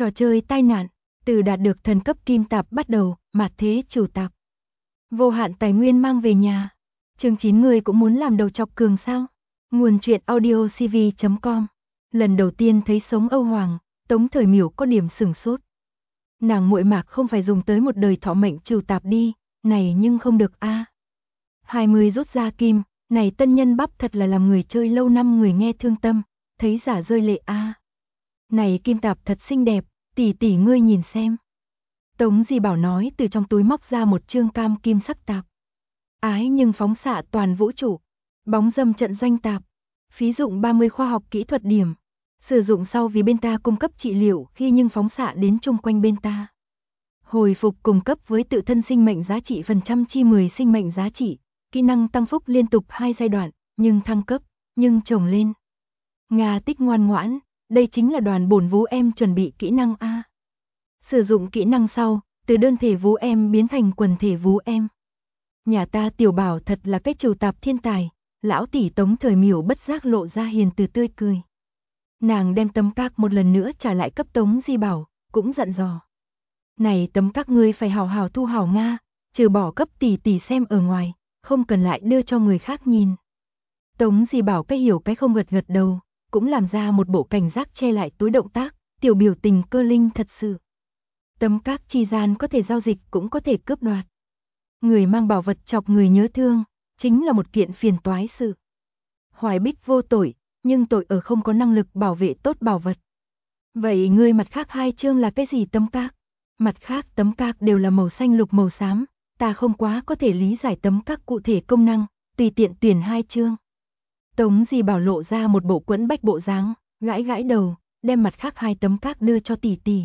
Trò chơi tai nạn, từ đạt được thần cấp kim tạp bắt đầu, mạt thế chủ tạp. Vô hạn tài nguyên mang về nhà. Chương 9 người cũng muốn làm đầu chọc cường sao? Nguồn truyện audiocv.com. Lần đầu tiên thấy sống Âu Hoàng, Tống Thời Miểu có điểm sửng sốt. Nàng muội mạc không phải dùng tới một đời thọ mệnh trừ tạp đi, này nhưng không được a. 20 rút ra kim, này tân nhân bắp thật là làm người chơi lâu năm người nghe thương tâm, thấy giả rơi lệ a. Này kim tạp thật xinh đẹp, tỷ tỷ ngươi nhìn xem. Tống Di Bảo nói từ trong túi móc ra một chương cam kim sắc tạp. Ái nhưng phóng xạ toàn vũ trụ, bóng dâm trận doanh tạp, phí dụng 30 khoa học kỹ thuật điểm. Sử dụng sau vì bên ta cung cấp trị liệu khi nhưng phóng xạ đến chung quanh bên ta. Hồi phục cung cấp với tự thân sinh mệnh giá trị phần trăm chi 10 sinh mệnh giá trị, kỹ năng tăng phúc liên tục 2 giai đoạn, nhưng thăng cấp, nhưng trồng lên. Nga tích ngoan ngoãn, đây chính là đoàn bổn vú em chuẩn bị kỹ năng A. Sử dụng kỹ năng sau, từ đơn thể vú em biến thành quần thể vú em. Nhà ta Tiểu Bảo thật là cái trừu tạp thiên tài, lão tỷ Tống Thời Miểu bất giác lộ ra hiền từ tươi cười. Nàng đem tấm các một lần nữa trả lại cấp Tống Di Bảo, cũng dặn dò. Này tấm các ngươi phải hào hào thu hào Nga, trừ bỏ cấp tỷ tỷ xem ở ngoài, không cần lại đưa cho người khác nhìn. Tống Di Bảo cái hiểu cái không gật gật đầu, cũng làm ra một bộ cảnh giác che lại túi động tác, tiểu biểu tình cơ linh thật sự. Tấm các chi gian có thể giao dịch cũng có thể cướp đoạt. Người mang bảo vật chọc người nhớ thương, chính là một kiện phiền toái sự. Hoài Bích vô tội, nhưng tội ở không có năng lực bảo vệ tốt bảo vật. Vậy ngươi mặt khác hai chương là cái gì tấm các? Mặt khác tấm các đều là màu xanh lục màu xám, ta không quá có thể lý giải tấm các cụ thể công năng, tùy tiện tuyển hai chương. Tống Di Bảo lộ ra một bộ quẫn bách bộ dáng, gãi gãi đầu, đem mặt khác hai tấm các đưa cho tỷ tỷ.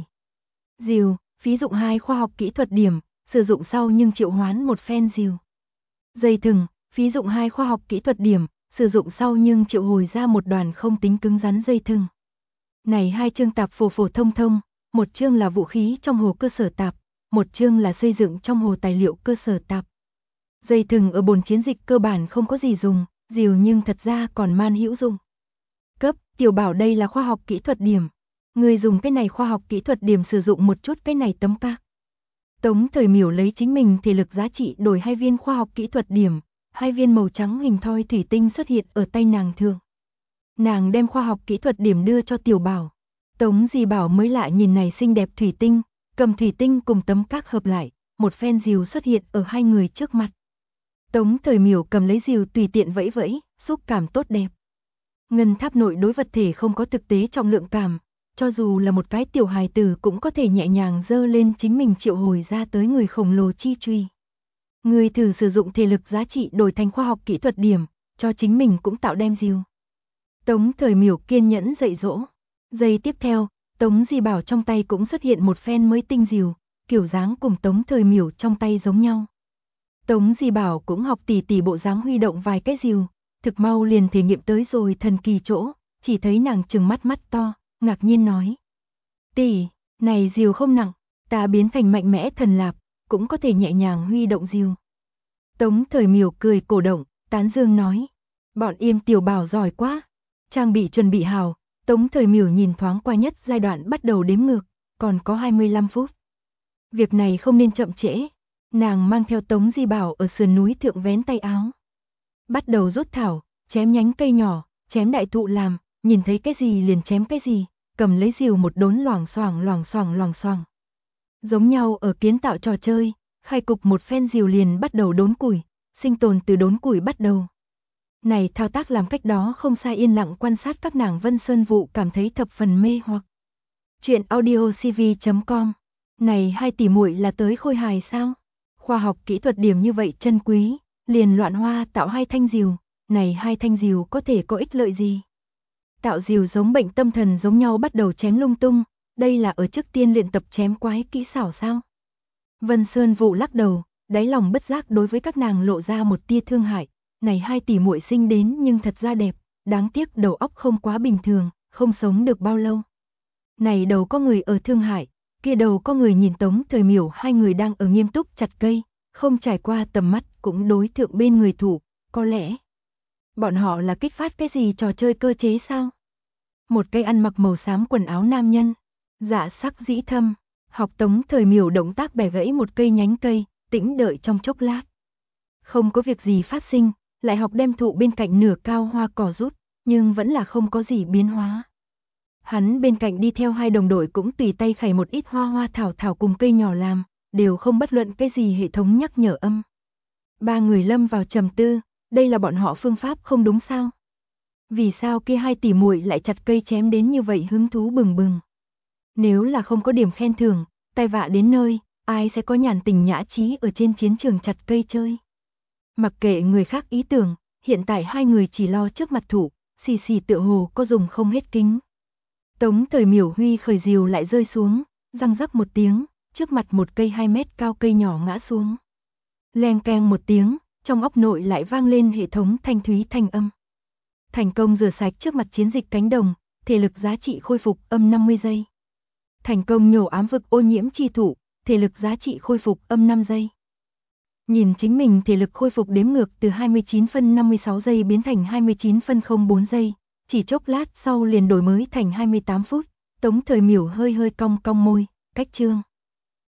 Diều, phí dụng 2 khoa học kỹ thuật điểm, sử dụng sau nhưng triệu hoán một phen diều. Dây thừng, phí dụng 2 khoa học kỹ thuật điểm, sử dụng sau nhưng triệu hồi ra một đoàn không tính cứng rắn dây thừng. Này hai chương tạp phổ phổ thông thông, một chương là vũ khí trong hồ cơ sở tạp, một chương là xây dựng trong hồ tài liệu cơ sở tạp. Dây thừng ở bồn chiến dịch cơ bản không có gì dùng, diều nhưng thật ra còn man hữu dụng. Cấp, Tiểu Bảo đây là khoa học kỹ thuật điểm. Người dùng cái này khoa học kỹ thuật điểm sử dụng một chút cái này tấm các. Tống Thời Miểu lấy chính mình thể lực giá trị đổi 2 viên khoa học kỹ thuật điểm, 2 viên màu trắng hình thoi thủy tinh xuất hiện ở tay nàng thường. Nàng đem khoa học kỹ thuật điểm đưa cho Tiểu Bảo. Tống Di Bảo mới lạ nhìn này xinh đẹp thủy tinh, cầm thủy tinh cùng tấm các hợp lại, một phen diều xuất hiện ở hai người trước mặt. Tống Thời Miểu cầm lấy diều tùy tiện vẫy vẫy, xúc cảm tốt đẹp. Ngân tháp nội đối vật thể không có thực tế trọng lượng cảm, cho dù là một cái tiểu hài tử cũng có thể nhẹ nhàng dơ lên chính mình triệu hồi ra tới người khổng lồ chi truy. Người thử sử dụng thể lực giá trị đổi thành khoa học kỹ thuật điểm, cho chính mình cũng tạo đem diều. Tống Thời Miểu kiên nhẫn dạy dỗ. Giây tiếp theo, Tống Di Bảo trong tay cũng xuất hiện một phen mới tinh diều, kiểu dáng cùng Tống Thời Miểu trong tay giống nhau. Tống Di Bảo cũng học tỉ tỉ bộ dáng huy động vài cái diều, thực mau liền thể nghiệm tới rồi thần kỳ chỗ, chỉ thấy nàng trừng mắt mắt to, ngạc nhiên nói. Tỷ, này diều không nặng, ta biến thành mạnh mẽ thần lạp, cũng có thể nhẹ nhàng huy động diều. Tống Thời Miểu cười cổ động, tán dương nói. Bọn im Tiểu Bảo giỏi quá. Trang bị chuẩn bị hào, Tống Thời Miểu nhìn thoáng qua nhất giai đoạn bắt đầu đếm ngược, còn có 25 phút. Việc này không nên chậm trễ. Nàng mang theo Tống Di Bảo ở sườn núi thượng vén tay áo. Bắt đầu rút thảo, chém nhánh cây nhỏ, chém đại thụ làm, nhìn thấy cái gì liền chém cái gì, cầm lấy diều một đốn loảng xoảng loảng xoảng loảng xoảng. Giống nhau ở kiến tạo trò chơi, khai cục một phen diều liền bắt đầu đốn củi, sinh tồn từ đốn củi bắt đầu. Này thao tác làm cách đó không xa yên lặng quan sát các nàng Vân Sơn Vụ cảm thấy thập phần mê hoặc. Chuyện audiocv.com. Này hai tỷ muội là tới khôi hài sao? Khoa học kỹ thuật điểm như vậy chân quý, liền loạn hoa tạo 2 thanh diều, này 2 thanh diều có thể có ích lợi gì? Tạo diều giống bệnh tâm thần giống nhau bắt đầu chém lung tung, đây là ở trước tiên luyện tập chém quái kỹ xảo sao? Vân Sơn Vụ lắc đầu, đáy lòng bất giác đối với các nàng lộ ra một tia thương hại, này hai tỷ muội sinh đến nhưng thật ra đẹp, đáng tiếc đầu óc không quá bình thường, không sống được bao lâu. Này đầu có người ở thương hại, kia đầu có người nhìn Tống Thời Miểu hai người đang ở nghiêm túc chặt cây, không trải qua tầm mắt cũng đối thượng bên người thủ, có lẽ bọn họ là kích phát cái gì trò chơi cơ chế sao? Một cây ăn mặc màu xám quần áo nam nhân, Dạ sắc dĩ thâm, học Tống Thời Miểu động tác bẻ gãy một cây nhánh cây, tĩnh đợi trong chốc lát. Không có việc gì phát sinh, lại học đem thụ bên cạnh nửa cao hoa cỏ rút, nhưng vẫn là không có gì biến hóa. Hắn bên cạnh đi theo hai đồng đội cũng tùy tay khảy một ít hoa hoa thảo thảo cùng cây nhỏ làm, đều không bất luận cái gì hệ thống nhắc nhở âm. Ba người lâm vào trầm tư, đây là bọn họ phương pháp không đúng sao? Vì sao kia hai tỷ muội lại chặt cây chém đến như vậy hứng thú bừng bừng? Nếu là không có điểm khen thưởng, tai vạ đến nơi, ai sẽ có nhàn tình nhã trí ở trên chiến trường chặt cây chơi? Mặc kệ người khác ý tưởng, hiện tại hai người chỉ lo trước mặt thủ, xì xì tựa hồ có dùng không hết kính. Tống Thời Miểu huy khởi diều lại rơi xuống, răng rắc một tiếng, trước mặt một cây 2 mét cao cây nhỏ ngã xuống. Leng keng một tiếng, trong óc nội lại vang lên hệ thống thanh thúy thanh âm. Thành công rửa sạch trước mặt chiến dịch cánh đồng, thể lực giá trị khôi phục âm 50 giây. Thành công nhổ ám vực ô nhiễm chi thủ, thể lực giá trị khôi phục âm 5 giây. Nhìn chính mình thể lực khôi phục đếm ngược từ 29 phân 56 giây biến thành 29 phân 04 giây, chỉ chốc lát sau liền đổi mới thành 28 phút, Tống Thời Miểu hơi hơi cong cong môi, cách chương.